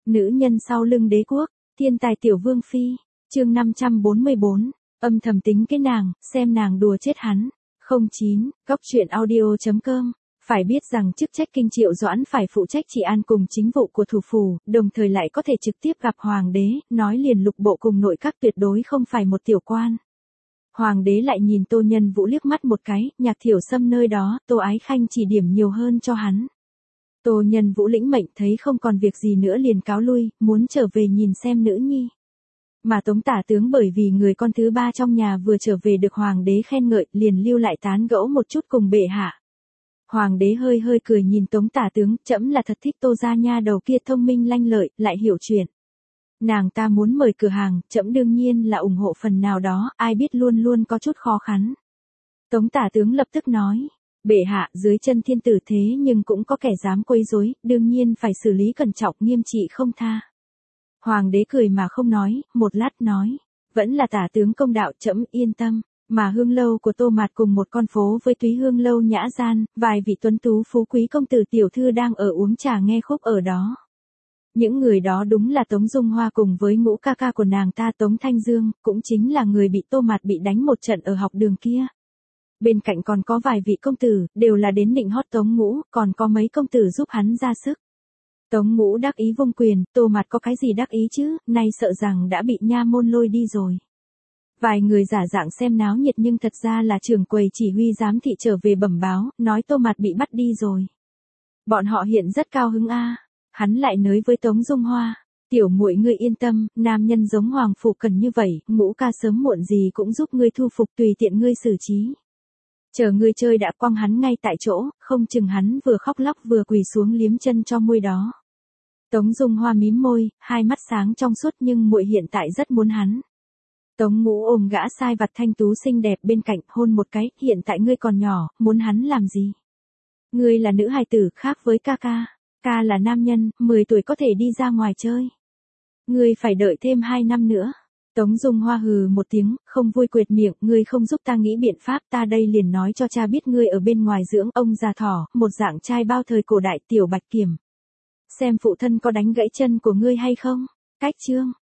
Nữ nhân sau lưng đế quốc, thiên tài tiểu vương phi, chương 544, âm thầm tính cái nàng, xem nàng đùa chết hắn. 09, goctruyện.audio.com. Phải biết rằng chức trách kinh Triệu Doãn phải phụ trách trị an cùng chính vụ của thủ phủ, đồng thời lại có thể trực tiếp gặp hoàng đế, nói liền lục bộ cùng nội các tuyệt đối không phải một tiểu quan. Hoàng đế lại nhìn Tô Nhân Vũ liếc mắt một cái, Nhạc Thiểu Sâm nơi đó, Tô Ái Khanh chỉ điểm nhiều hơn cho hắn. Tô Nhân Vũ lĩnh mệnh thấy không còn việc gì nữa liền cáo lui, muốn trở về nhìn xem nữ nhi. Mà Tống Tả Tướng bởi vì người con thứ ba trong nhà vừa trở về được hoàng đế khen ngợi, liền lưu lại tán gẫu một chút cùng bệ hạ. Hoàng đế hơi hơi cười nhìn Tống Tả Tướng, trẫm là thật thích Tô gia nha đầu kia thông minh lanh lợi, lại hiểu chuyện. Nàng ta muốn mở cửa hàng, trẫm đương nhiên là ủng hộ phần nào đó, ai biết luôn luôn có chút khó khăn. Tống Tả Tướng lập tức nói, bệ hạ dưới chân thiên tử thế nhưng cũng có kẻ dám quấy rối, đương nhiên phải xử lý cẩn trọng nghiêm trị không tha. Hoàng đế cười mà không nói, một lát nói, vẫn là Tả Tướng công đạo, trẫm yên tâm. Mà hương lâu của Tô Mạt cùng một con phố với túy hương lâu nhã gian, vài vị tuấn tú phú quý công tử tiểu thư đang ở uống trà nghe khúc ở đó. Những người đó đúng là Tống Dung Hoa cùng với ngũ ca ca của nàng ta Tống Thanh Dương, cũng chính là người bị Tô Mạt bị đánh một trận ở học đường kia. Bên cạnh còn có vài vị công tử, đều là đến nịnh hót Tống Ngũ, còn có mấy công tử giúp hắn ra sức. Tống Ngũ đắc ý vung quyền, Tô Mạt có cái gì đắc ý chứ, nay sợ rằng đã bị nha môn lôi đi rồi. Vài người giả dạng xem náo nhiệt nhưng thật ra là trưởng quầy chỉ huy giám thị trở về bẩm báo, nói Tô Mạt bị bắt đi rồi. Bọn họ hiện rất cao hứng a. Hắn lại nói với Tống Dung Hoa, tiểu muội ngươi yên tâm, nam nhân giống hoàng phụ cần như vậy, Ngũ ca sớm muộn gì cũng giúp ngươi thu phục tùy tiện ngươi xử trí. Chờ ngươi chơi đã quăng hắn ngay tại chỗ, không chừng hắn vừa khóc lóc vừa quỳ xuống liếm chân cho muội đó. Tống Dung Hoa mím môi, hai mắt sáng trong suốt nhưng muội hiện tại rất muốn hắn. Tống Ngũ ôm gã sai vặt thanh tú xinh đẹp bên cạnh, hôn một cái, hiện tại ngươi còn nhỏ, muốn hắn làm gì? Ngươi là nữ hài tử khác với ca ca. Ca là nam nhân, 10 tuổi có thể đi ra ngoài chơi. Ngươi phải đợi thêm 2 năm nữa. Tống Dung Hoa hừ một tiếng, không vui quệt miệng, ngươi không giúp ta nghĩ biện pháp, ta đây liền nói cho cha biết ngươi ở bên ngoài dưỡng ông già thỏ, một dạng trai bao thời cổ đại tiểu Bạch Kiểm. Xem phụ thân có đánh gãy chân của ngươi hay không? Cách chương.